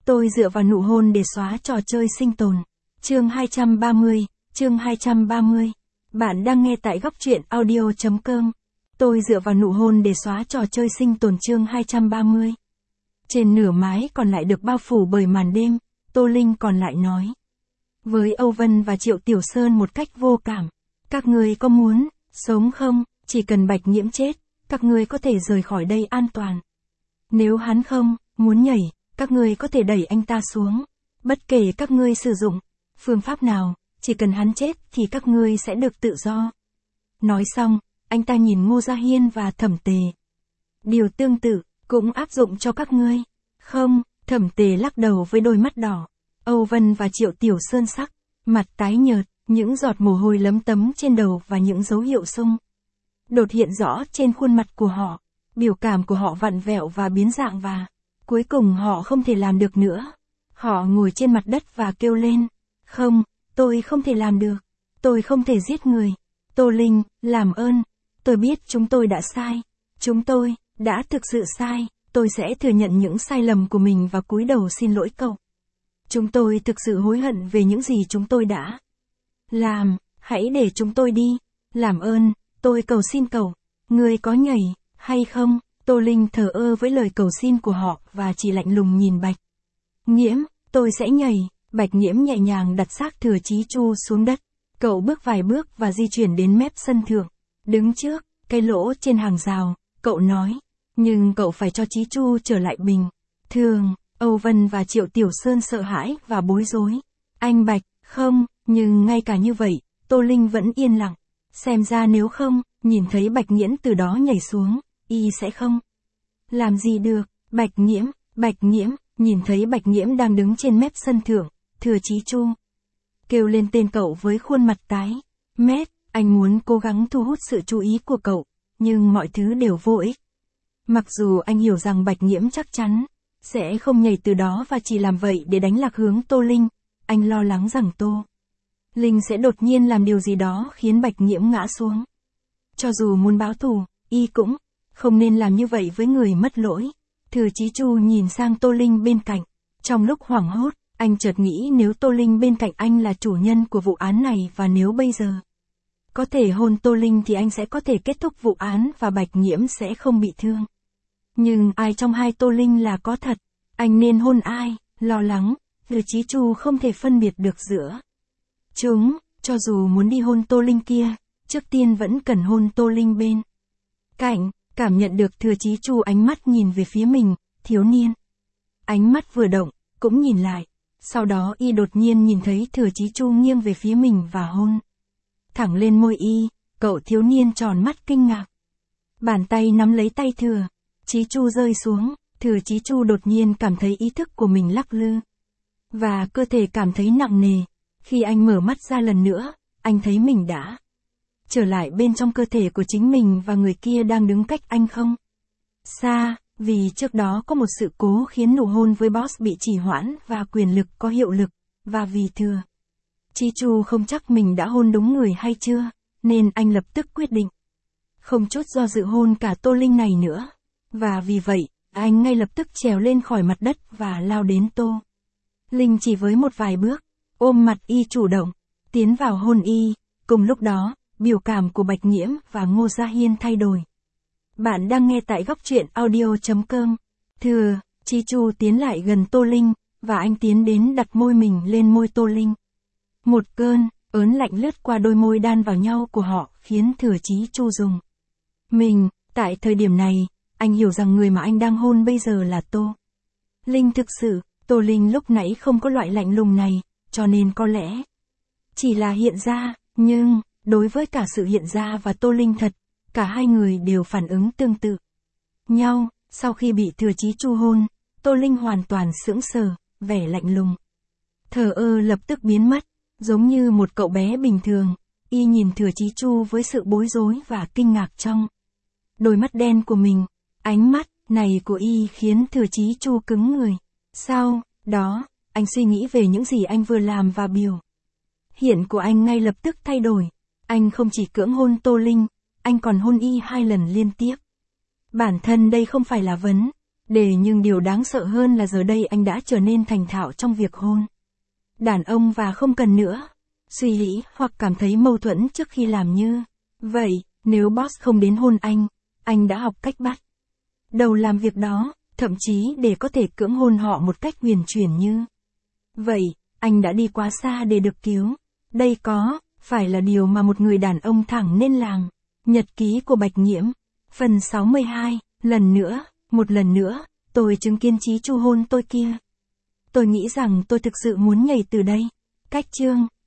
Tôi dựa vào nụ hôn để xóa trò chơi sinh tồn. Chương 230. Bạn đang nghe tại góc truyện audio.com. Tôi dựa vào nụ hôn để xóa trò chơi sinh tồn chương 230. Trên nửa mái còn lại được bao phủ bởi màn đêm, Tô Linh còn lại nói với Âu Vân và Triệu Tiểu Sơn một cách vô cảm. Các ngươi có muốn sống không? Chỉ cần Bạch Nhiễm chết, các ngươi có thể rời khỏi đây an toàn. Nếu hắn không muốn nhảy, các ngươi có thể đẩy anh ta xuống. Bất kể các ngươi sử dụng phương pháp nào, chỉ cần hắn chết thì các ngươi sẽ được tự do. Nói xong, anh ta nhìn Ngô Gia Hiên và Thẩm Tề. Điều tương tự cũng áp dụng cho các ngươi. Không, Thẩm Tề lắc đầu với đôi mắt đỏ. Âu Vân và Triệu Tiểu Sơn sắc mặt tái nhợt, những giọt mồ hôi lấm tấm trên đầu và những dấu hiệu sung đột hiện rõ trên khuôn mặt của họ. Biểu cảm của họ vặn vẹo và biến dạng và cuối cùng họ không thể làm được nữa. Họ ngồi trên mặt đất và kêu lên. Không, tôi không thể làm được. Tôi không thể giết người. Tô Linh, làm ơn. Tôi biết chúng tôi đã sai. Chúng tôi đã thực sự sai. Tôi sẽ thừa nhận những sai lầm của mình và cúi đầu xin lỗi cậu. Chúng tôi thực sự hối hận về những gì chúng tôi đã làm. Hãy để chúng tôi đi. Làm ơn, tôi cầu xin cậu. Ngươi có nhảy hay không? Tô Linh thờ ơ với lời cầu xin của họ và chỉ lạnh lùng nhìn Bạch Nhiễm. Tôi sẽ nhảy. Bạch Nhiễm nhẹ nhàng đặt xác Thừa Chí Chu xuống đất. Cậu bước vài bước và di chuyển đến mép sân thượng. Đứng trước cái lỗ trên hàng rào, cậu nói. Nhưng cậu phải cho Chí Chu trở lại bình thường. Âu Vân và Triệu Tiểu Sơn sợ hãi và bối rối. Anh Bạch, không, nhưng ngay cả như vậy, Tô Linh vẫn yên lặng. Xem ra nếu không, nhìn thấy Bạch Nhiễm từ đó nhảy xuống, y sẽ không làm gì được. Bạch Nhiễm, nhìn thấy Bạch Nhiễm đang đứng trên mép sân thượng, Thừa Chí Chu kêu lên tên cậu với khuôn mặt tái mét. Anh muốn cố gắng thu hút sự chú ý của cậu, nhưng mọi thứ đều vô ích. Mặc dù anh hiểu rằng Bạch Nhiễm chắc chắn sẽ không nhảy từ đó và chỉ làm vậy để đánh lạc hướng Tô Linh, anh lo lắng rằng Tô Linh sẽ đột nhiên làm điều gì đó khiến Bạch Nhiễm ngã xuống. Cho dù muốn báo thù, y cũng không nên làm như vậy với người mất lỗi. Thừa Chí Chu nhìn sang Tô Linh bên cạnh. Trong lúc hoảng hốt, anh chợt nghĩ nếu Tô Linh bên cạnh anh là chủ nhân của vụ án này và nếu bây giờ có thể hôn Tô Linh thì anh sẽ có thể kết thúc vụ án và Bạch Nhiễm sẽ không bị thương. Nhưng ai trong hai Tô Linh là có thật? Anh nên hôn ai? Lo lắng, Thừa Chí Chu không thể phân biệt được giữa chúng. Cho dù muốn đi hôn Tô Linh kia, trước tiên vẫn cần hôn Tô Linh bên cạnh. Cảm nhận được Thừa Chí Chu ánh mắt nhìn về phía mình, thiếu niên. Ánh mắt vừa động, cũng nhìn lại. Sau đó y đột nhiên nhìn thấy Thừa Chí Chu nghiêng về phía mình và hôn thẳng lên môi y. Cậu thiếu niên tròn mắt kinh ngạc. Bàn tay nắm lấy tay Thừa Chí Chu rơi xuống. Thừa Chí Chu đột nhiên cảm thấy ý thức của mình lắc lư và cơ thể cảm thấy nặng nề. Khi anh mở mắt ra lần nữa, anh thấy mình đã trở lại bên trong cơ thể của chính mình và người kia đang đứng cách anh không xa, vì trước đó có một sự cố khiến nụ hôn với boss bị trì hoãn và quyền lực có hiệu lực, và vì Thừa Chí Chu không chắc mình đã hôn đúng người hay chưa, nên anh lập tức quyết định không chút do dự hôn cả Tô Linh này nữa. Và vì vậy, anh ngay lập tức trèo lên khỏi mặt đất và lao đến Tô Linh chỉ với một vài bước, ôm mặt y chủ động tiến vào hôn y. Cùng lúc đó, biểu cảm của Bạch Nhiễm và Ngô Gia Hiên thay đổi. Bạn đang nghe tại góc truyện audio.com. Thừa Chí Chu tiến lại gần Tô Linh, và anh tiến đến đặt môi mình lên môi Tô Linh. Một cơn ớn lạnh lướt qua đôi môi đan vào nhau của họ khiến Thừa Chí Chu rùng mình. Tại thời điểm này, anh hiểu rằng người mà anh đang hôn bây giờ là Tô Linh thực sự. Tô Linh lúc nãy không có loại lạnh lùng này, cho nên có lẽ chỉ là hiện ra, nhưng đối với cả sự hiện ra và Tô Linh thật, cả hai người đều phản ứng tương tự nhau. Sau khi bị Thừa Chí Chu hôn, Tô Linh hoàn toàn sững sờ, vẻ lạnh lùng thờ ơ lập tức biến mất, giống như một cậu bé bình thường. Y nhìn Thừa Chí Chu với sự bối rối và kinh ngạc trong đôi mắt đen của mình. Ánh mắt này của y khiến Thừa Chí Chu cứng người. Sau đó, anh suy nghĩ về những gì anh vừa làm và biểu hiện của anh ngay lập tức thay đổi. Anh không chỉ cưỡng hôn Tô Linh, anh còn hôn y 2 lần liên tiếp. Bản thân đây không phải là vấn Nhưng điều đáng sợ hơn là giờ đây anh đã trở nên thành thạo trong việc hôn đàn ông và không cần nữa suy nghĩ hoặc cảm thấy mâu thuẫn trước khi làm như vậy. Nếu boss không đến hôn anh đã học cách bắt đầu làm việc đó, thậm chí để có thể cưỡng hôn họ một cách huyền chuyển như vậy. Anh đã đi quá xa để được cứu. Đây có phải là điều mà một người đàn ông thẳng nên làm? Nhật ký của Bạch Nhiễm. Phần 62. Một lần nữa, tôi chứng kiến Chí Chu hôn tôi kia. Tôi nghĩ rằng tôi thực sự muốn nhảy từ đây. Cách chương